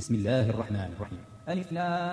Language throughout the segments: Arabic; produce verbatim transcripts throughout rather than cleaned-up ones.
بسم الله الرحمن الرحيم. ألف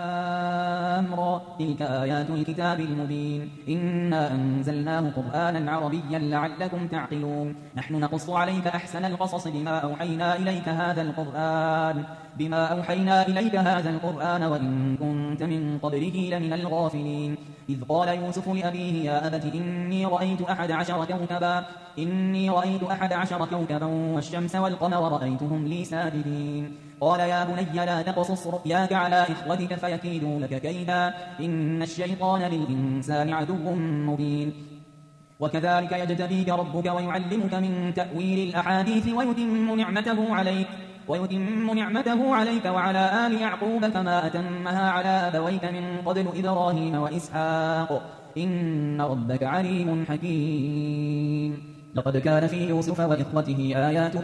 لام را تلك آيات الكتاب المبين إنا أنزلناه قرآنا عربيا لعلكم تعقلون نحن نقص عليك أحسن القصص بما أوحينا إليك هذا القرآن بما أوحينا إليك هذا القرآن وإن كنت من قبله لمن الغافلين إذ قال يوسف لأبيه يا أبت إني رأيت أحد عشر كوكبا إني رأيت أحد عشر كوكبا والشمس والقمر رأيتهم لي ساجدين قال يا بني لا تقصص رؤياك على إخوتك فيكيدوا لك كيدا إن الشيطان للإنسان عدو مبين وكذلك يجتبيك ربك ويعلمك من تأويل الأحاديث ويتم نعمته عليك ويتم نعمته عليك وعلى آل يعقوب كما أتمها على أبويك من قبل إبراهيم وإسحاق إن ربك عليم حكيم لقد كان في يوسف وإخوته آيات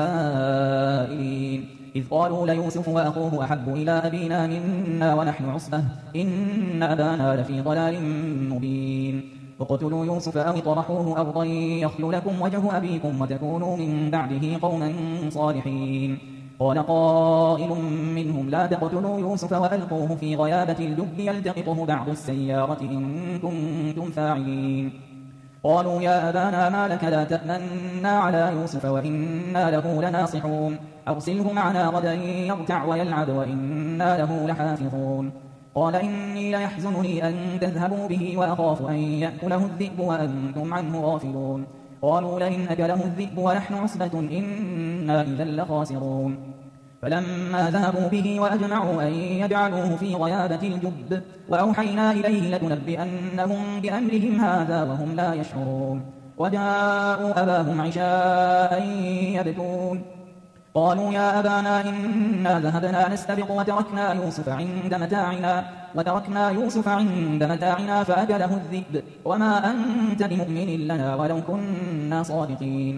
للسائلين إذ قالوا ليوسف وأخوه أحب إلى أبينا منا ونحن عصبة إن أبانا لفي ضلال مبين اقتلوا يوسف أو اطرحوه أرضا يخل لكم وجه أبيكم وتكونوا من بعده قوما صالحين قال قائل منهم لا تقتلوا يوسف وألقوه في غيابة الجب يلتقطه بعض السيارة إن كنتم فاعلين قالوا يا أبانا ما لك لا تأمنا على يوسف وإنا له لناصحون أرسله معنا غدا يرتع ويلعب وإنا له لحافظون قال إني ليحزنني أن تذهبوا به وأخاف أن يأكله الذئب وأنتم عنه غافلون قالوا لئن أكله الذئب ونحن عصبة إنا إذا لخاسرون فلما ذهبوا به وأجمعوا أن يجعلوه في غيابة الجب وأوحينا إليه لتنبئنهم بأمرهم هذا وهم لا يشعرون وجاءوا أباهم عشاء يبكون قالوا يا أبانا إنا ذهبنا نستبق وتركنا يوسف عند متاعنا وتركنا يوسف عند متاعنا فأكله الذئب وما أنت بمؤمن لنا ولو كنا صادقين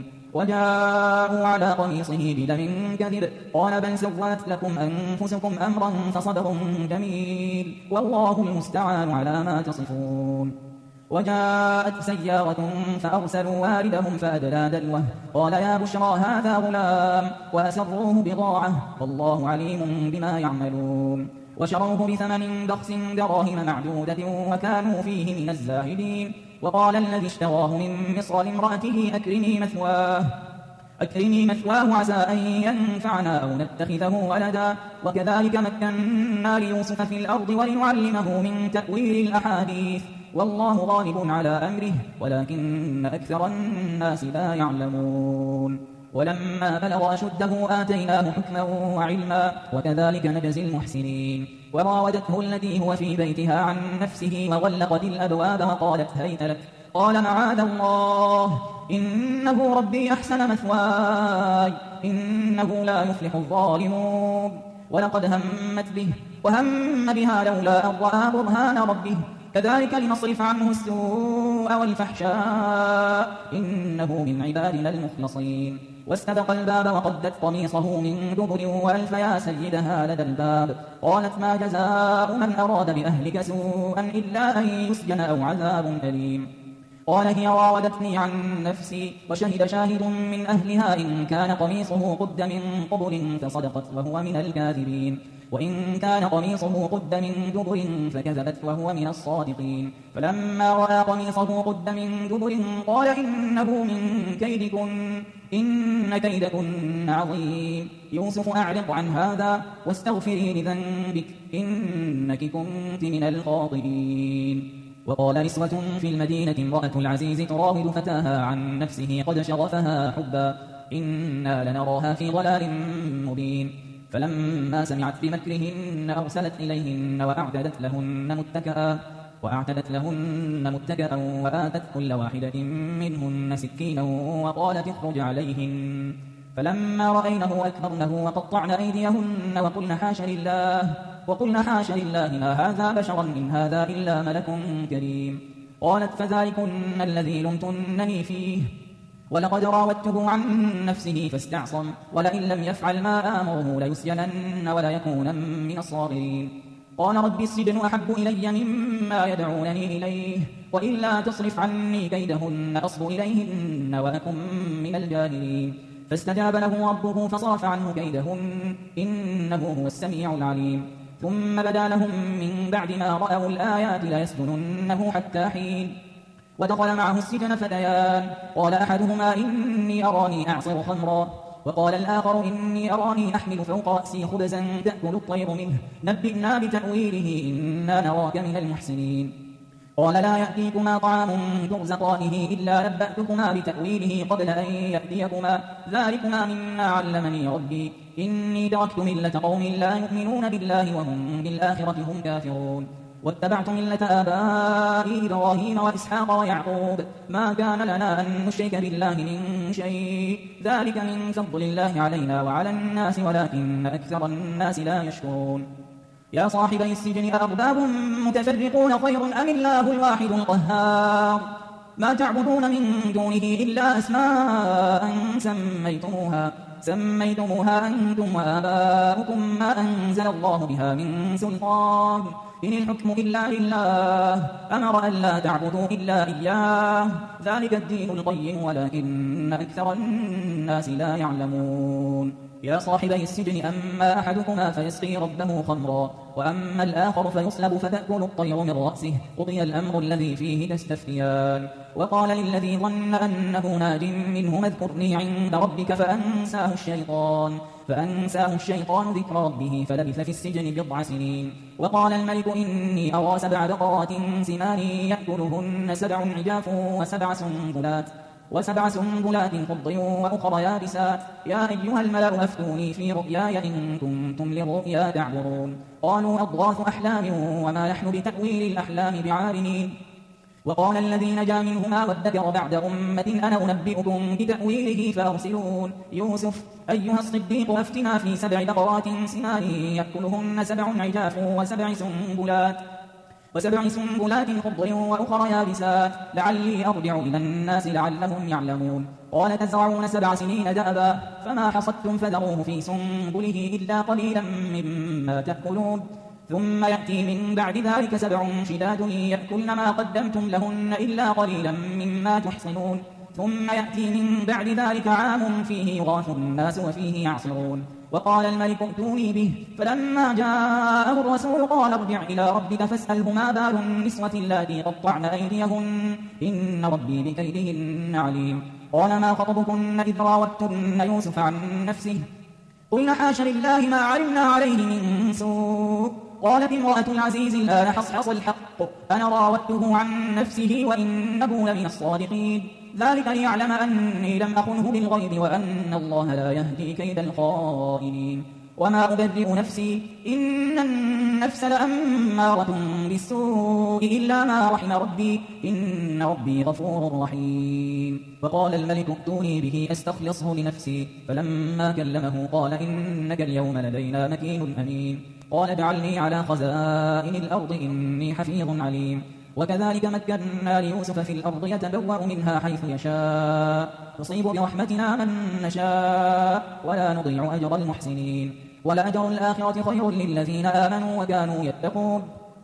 وجاءوا على قميصه بدم كذب قال بل سولت لكم أنفسكم أمرا فصبر جميل والله المستعان على ما تصفون وجاءت سيارة فأرسلوا واردهم فأدلى دلوه قال يا بشرى هذا غلام وأسروه بضاعة والله عليم بما يعملون وشروه بثمن بخس دراهم معدودة وكانوا فيه من الزاهدين وقال الذي اشتراه من مصر لامرأته أكرمي مثواه أكرمي مثواه عسى أن ينفعنا أو نتخذه ولدا وكذلك مكنا ليوسف في الأرض ولنعلمه من تأويل الأحاديث والله غالب على أمره ولكن أكثر الناس لا يعلمون ولما بلغ أشده آتيناه حكما وعلما وكذلك نجزي المحسنين وراودته التي هو في بيتها عن نفسه وغلقت الأبواب وقالت هيت لك قال معاذ الله إنه ربي أحسن مثواي إنه لا يفلح الظالمون ولقد همت به وهم بها لولا أن رأى برهان ربه كذلك لنصرف عنه السوء والفحشاء إنه من عبادنا المخلصين واستبق الباب وقدت قميصه من دبر وألف يا سيدها لدى الباب قالت ما جزاء من أراد بأهلك سوءا إلا أن يسجن أو عذاب أليم قال هي راودتني عن نفسي وشهد شاهد من أهلها إن كان قميصه قد من قبل فصدقت وهو من الكاذبين وإن كان قميصه قد من دبر فكذبت وهو من الصادقين فلما رأى قميصه قد من دبر قال إنه من كيدكن إن كيدكن عظيم يوسف أعرض عن هذا واستغفري لذنبك إنك كنت من الخاطئين وقال نسوة في المدينة امرأة العزيز تراود فتاها عن نفسه قد شغفها حبا إنا لنراها في ضلال مبين فلما سمعت بمكرهن أرسلت إليهن وأعتدت لهن متكئا وأعتدت لهن متكئا وآتت كل واحدة منهن سكينا وقالت اخرج عليهن فلما رأينه أكبرنه وقطعن أيديهن وقلن حاش لله وقلن حاش لله ما هذا بشرا إن هذا إلا ملك كريم قالت فذلكن الذي لمتنني فيه ولقد راودته عن نفسه فاستعصم ولئن لم يفعل ما آمره ليسجنن وليكونن من الصاغرين قال رب السجن أحب إلي مما يدعونني إليه وإلا تصرف عني كيدهن أصب إليهن وأكن من الجاهلين فاستجاب له ربه فصرف عنه كيدهن إنه هو السميع العليم ثم بدا لهم من بعد ما رأوا الآيات ليسجننه حتى حين ودخل معه السجن فتيان قال أحدهما إني أراني أعصر خمرا وقال الآخر إني أراني أحمل فوق رأسي خبزا تأكل الطير منه نبئنا بتأويله إنا نراك من المحسنين قال لا يأتيكما طعام ترزقانه إلا نبأتكما بتأويله قبل أن يأتيكما ذلكما مما علمني ربي إني تركت ملة قوم لا يؤمنون بالله وهم بالآخرة هم كافرون واتبعت ملة آبائي إبراهيم وإسحاق ويعقوب ما كان لنا أن نشرك بالله من شيء ذلك من فضل الله علينا وعلى الناس ولكن أكثر الناس لا يشكرون يا صاحبي السجن أأرباب متفرقون خير أم الله الواحد القهار ما تعبدون من دونه إلا أسماء سميتموها سميتموها أنتم وآباؤكم ما أنزل الله بها من سلطان إن الحكم إلا لله أمر أن لا تعبدوا إلا إياه ذلك الدين القيم ولكن أكثر الناس لا يعلمون يا صاحبي السجن أما أحدكما فيسقي ربه خمرا وأما الآخر فيصلب فتأكل الطير من رأسه قضي الأمر الذي فيه تستفتيان وقال للذي ظن أنه ناج منه اذكرني عند ربك فأنساه الشيطان فأنساه الشيطان ذكر ربه فلبث في السجن بضع سنين وقال الملك إني أرى سبع بقرات سمان يأكلهن سبع عجاف وسبع سنبلات وسبع سنبلات خضر وأخرى يابسات يا أيها الملأ أفتوني في رؤياي إن كنتم للرؤيا تعبرون قالوا أضغاث أحلام وما نحن بتأويل الأحلام بعالمين وقال الذي نجا منهما وادكر بعد أمة أنا أنبئكم بتأويله فأرسلون يوسف أيها الصديق أفتنا في سبع بقرات سمان يأكلهن سبع عجاف وسبع سنبلات وسبع سنبلات خضر وأخرى يابسات لعلي أرجع إلى الناس لعلهم يعلمون قال تزرعون سبع سنين دأبا فما حصدتم فذروه في سنبله إلا قليلا مما تأكلون ثم يأتي من بعد ذلك سبع شداد يأكلن ما قدمتم لهن إلا قليلا مما تحصنون ثم يأتي من بعد ذلك عام فيه يغاث الناس وفيه يعصرون وقال الملك ائتوني به فلما جاءه الرسول قال ارجع إلى ربك فاسأله ما بال النسوة اللاتي قطعن أيديهن إن ربي بكيدهن عليم قال ما خطبكن إذ راوتن يوسف عن نفسه قلنا حاش لله ما علمنا عليه من سوء قالت امرأة العزيز الآن حصحص الحق أنا راودته عن نفسه وإنه لمن الصادقين ذلك ليعلم أني لم أخنه بالغيب وأن الله لا يهدي كيد الخائنين وما أبرئ نفسي إن النفس لأمارة بالسوء إلا ما رحم ربي إن ربي غفور رحيم فقال الملك ائتوني به أستخلصه لنفسي فلما كلمه قال إنك اليوم لدينا مكين أمين قال اجعلني على خزائن الأرض إني حفيظ عليم وكذلك مكنا ليوسف في الأرض يتبوأ منها حيث يشاء نصيب برحمتنا من نشاء ولا نضيع أجر المحسنين ولأجر الآخرة خير للذين آمنوا وكانوا يتقون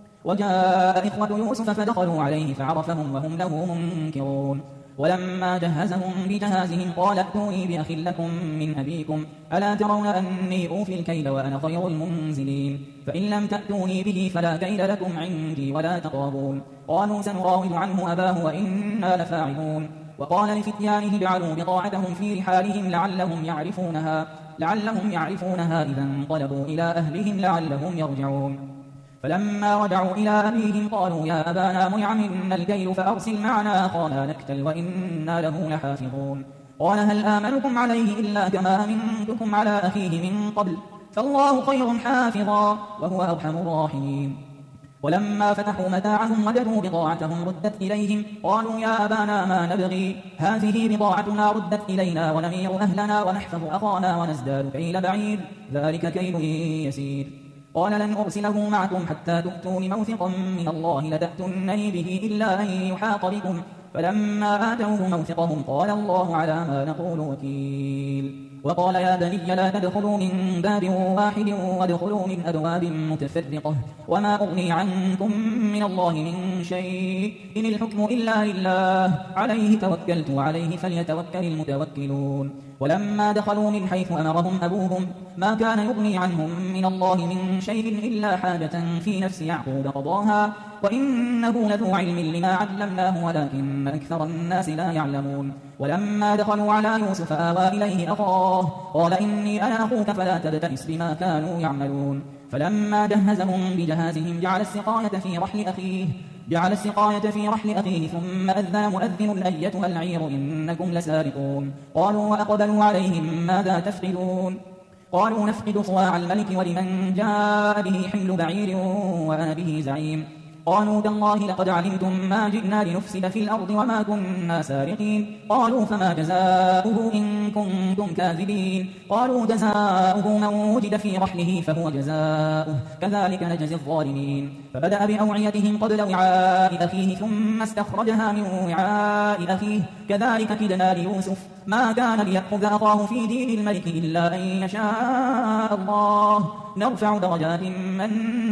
وجاء إخوة يوسف فدخلوا عليه فعرفهم وهم له منكرون ولما جهزهم بجهازهم قال ائتوني بأخ لكم من أبيكم ألا ترون أني أوفي الكيل وأنا خير المنزلين فإن لم تأتوني به فلا كيل لكم عندي ولا تقربون قالوا سنراود عنه أباه وإنا لفاعلون وقال لفتيانه جعلوا بضاعتهم في رحالهم لعلهم يعرفونها لعلهم يعرفونها إذا انقلبوا إلى أهلهم لعلهم يرجعون فلما رجعوا إلى أبيهم قالوا يا أبانا منع منا الكيل فأرسل معنا أخانا نكتل وإنا له لحافظون قال هل آمنكم عليه إلا كما أمنتكم على أخيه من قبل فالله خير حافظا وهو أرحم الراحمين ولما فتحوا متاعهم وجدوا بضاعتهم ردت إليهم قالوا يا أبانا ما نبغي هذه بضاعتنا ردت إلينا ونمير أهلنا ونحفظ أخانا ونزداد كيل بعيد ذلك كيل يسير قال لن أرسله معكم حتى تؤتون موثقا من الله لتأتونني به إلا أن يحاط بكم فلما آتوه موثقهم قال الله على ما نقول وكيل وقال يا بني لا تدخلوا من باب واحد وادخلوا من أبواب متفرقة وما أغني عنكم من الله من شيء إن الحكم إلا لله عليه توكلت وعليه فليتوكل المتوكلون ولما دخلوا من حيث أمرهم أبوهم ما كان يغني عنهم من الله من شيء إلا حاجة في نفس يعقوب قضاها وإنه لذو علم لما علمناه ولكن أكثر الناس لا يعلمون ولما دخلوا على يوسف آوى إليه أخاه قال إني أنا أخوك فلا تبتئس بما كانوا يعملون فلما جهزهم بجهازهم جعل السقاية في رحل أخيه جعل السقاية في رحل أخيه ثم أذن مؤذن أيتها العير إنكم لسارقون قالوا وأقبلوا عليهم ماذا تفقدون قالوا نفقد صواع الملك ولمن جاء به حمل بعير وأنا به زعيم قالوا تالله لقد علمتم ما جئنا لنفسد في الأرض وما كنا سارقين قالوا فما جزاؤه إن كنتم كاذبين قالوا جزاؤه من وجد في رحله فهو جزاؤه كذلك نجزي الظالمين فبدأ بأوعيتهم قبل وعاء أخيه ثم استخرجها من وعاء أخيه كذلك كدنا ليوسف ما كان ليأخذ أخاه في دين الملك إلا أن يشاء الله نرفع درجات من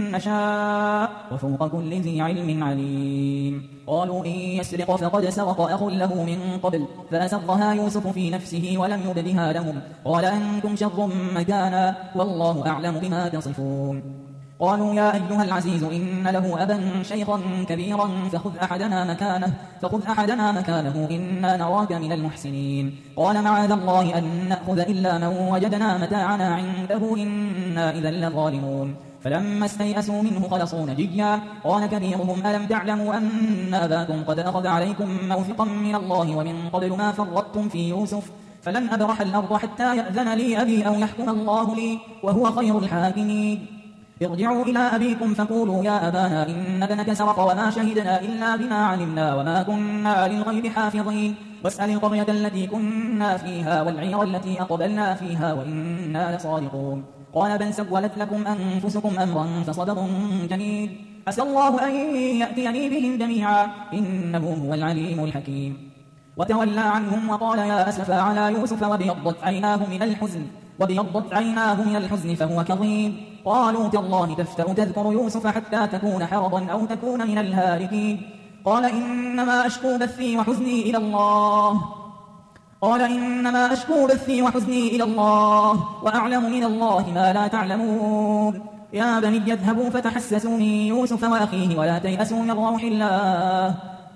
نشاء وفوق كل ذي علم عليم قالوا إن يسرق فقد سرق أخ له من قبل فأسرها يوسف في نفسه ولم يبدها لهم قال أنتم شر مكانا والله أعلم بما تصفون قالوا يا أيها العزيز إن له أبا شيخا كبيرا فخذ أحدنا مكانه فخذ أحدنا مكانه إنا نراك من المحسنين قال معاذ الله أن نأخذ إلا من وجدنا متاعنا عنده إنا إذا لظالمون فلما استيئسوا منه خلصوا نجيا قال كبيرهم ألم تعلموا أن أباكم قد أخذ عليكم موثقا من الله ومن قبل ما فرطتم في يوسف فلن أبرح الأرض حتى يأذن لي أبي أو يحكم الله لي وهو خير الحاكمين ارجعوا إلى أبيكم فقولوا يا أبانا إن ابنك سرق وما شهدنا إلا بما علمنا وما كنا للغيب حافظين واسأل القرية التي كنا فيها والعير التي أقبلنا فيها وإنا لصادقون قال بل سولت لكم أنفسكم أمرا فصبر جميل عسى الله أن يأتيني بهم جميعا إنه هو العليم الحكيم وتولى عنهم وقال يا أسفا على يوسف وبيضت عيناه من الحزن وبيضت عيناه من الحزن فهو كظيم قالوا تالله تفتأ تذكر يوسف حتى تكون حرضا أو تكون من الهالكين قال إنما أشكو بثي وحزني إلى الله قال إنما أشكو بثي وحزني إلى الله وأعلم من الله ما لا تعلمون يا بني يذهبوا فتحسسوا من يوسف وأخيه ولا تيأسوا من روح الله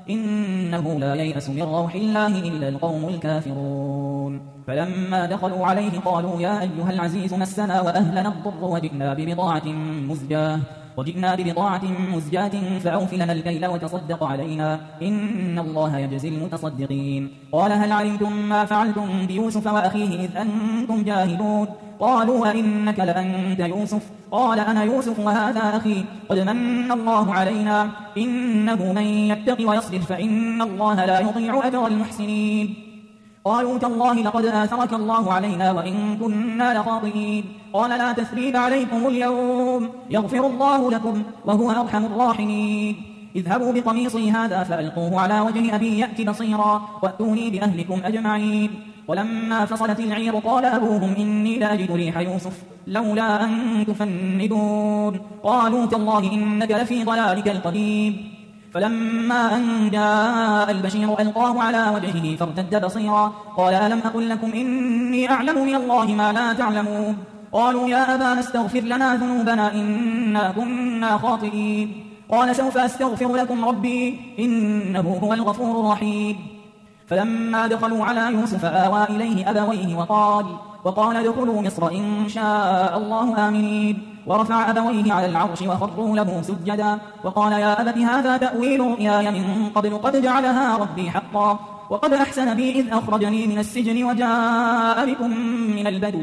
إنه لا ييأس من روح الله إلا القوم الكافرون فلما دخلوا عليه قالوا يا أيها العزيز مسنا وأهلنا الضر وجئنا ببضاعة مزجاة وجئنا ببضاعة مزجاة فأوف لنا الكيل وتصدق علينا إن الله يجزي المتصدقين قال هل علمتم ما فعلتم بيوسف وأخيه إذ أنتم جاهلون قالوا أئنك لأنت يوسف قال أنا يوسف وهذا أخي قد من الله علينا إنه من يتق ويصبر فإن الله لا يضيع أجر المحسنين قالوا تالله لقد آثرك الله علينا وإن كنا لخاطئين قال لا تثريب عليكم اليوم يغفر الله لكم وهو أرحم الراحمين اذهبوا بقميصي هذا فألقوه على وجه أبي يأتي بصيرا وأتوني بأهلكم أجمعين ولما فصلت العير قال أبوهم إني لأجد ريح يوسف لولا أن تفندون قالوا تالله إنك لفي ضلالك القديم فلما أن جاء البشير ألقاه على وجهه فارتد بصيرا قال ألم أقل لكم إني أعلم من الله ما لا تعلمون قالوا يا أبانا استغفر لنا ذنوبنا إنا كنا خاطئين قال سوف أستغفر لكم ربي إنه هو الغفور الرحيم فلما دخلوا على يوسف آوى إليه أبويه وقال وقال ادخلوا مصر إن شاء الله آمنين ورفع أبويه على العرش وخروا له سجدا وقال يا أبت هذا تأويل رؤياي من قبل قد جعلها ربي حقا وقد أحسن بي إذ أخرجني من السجن وجاء بكم من البدو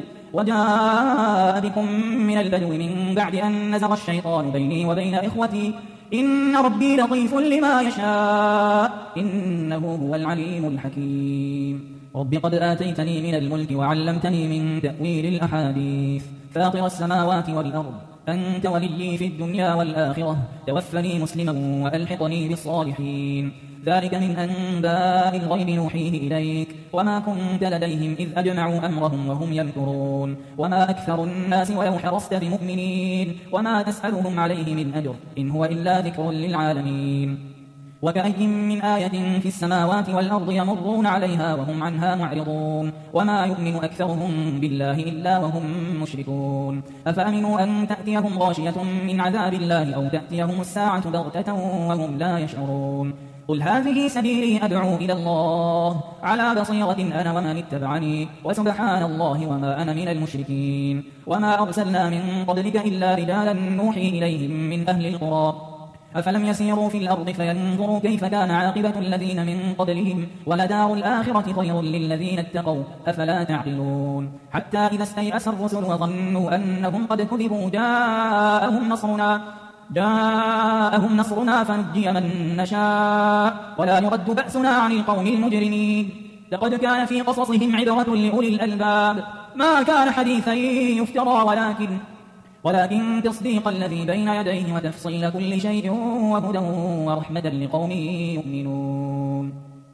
وجاء بكم من البدو من بعد أن نزغ الشيطان بيني وبين إخوتي إن ربي لطيف لما يشاء إنه هو العليم الحكيم رب قد آتيتني من الملك وعلمتني من تأويل الأحاديث فاطر السماوات والأرض أنت وليي في الدنيا والآخرة توفني مسلما وألحقني بالصالحين ذلك من أنباء الغيب نوحيه إليك وما كنت لديهم إذ أجمعوا أمرهم وهم يمكرون وما أكثر الناس ولو حرصت بمؤمنين وما تسألهم عليه من أجر إن هو إلا ذكر للعالمين وكأي من آية في السماوات والأرض يمرون عليها وهم عنها معرضون وما يؤمن أكثرهم بالله إلا وهم مشركون أفأمنوا أن تأتيهم غاشية من عذاب الله أو تأتيهم الساعة بغتة وهم لا يشعرون قل هذه سبيلي أدعو إلى الله على بصيرة أنا ومن اتبعني وسبحان الله وما أنا من المشركين وما أرسلنا من قبلك إلا رجالا نوحي إليهم من أهل القرى أفلم يسيروا في الأرض فينظروا كيف كان عاقبة الذين من قبلهم ولدار الآخرة خير للذين اتقوا أفلا تعقلون حتى إذا استيأس الرسل وظنوا أنهم قد كذبوا جاءهم نصرنا جاءهم نصرنا فنجي من نشاء ولا يرد بأسنا عن القوم المجرمين لقد كان في قصصهم عبرة لأولي الألباب ما كان حديثا يفترى ولكن ولكن تصديق الذي بين يديه وتفصيل كل شيء وهدى ورحمة لقوم يؤمنون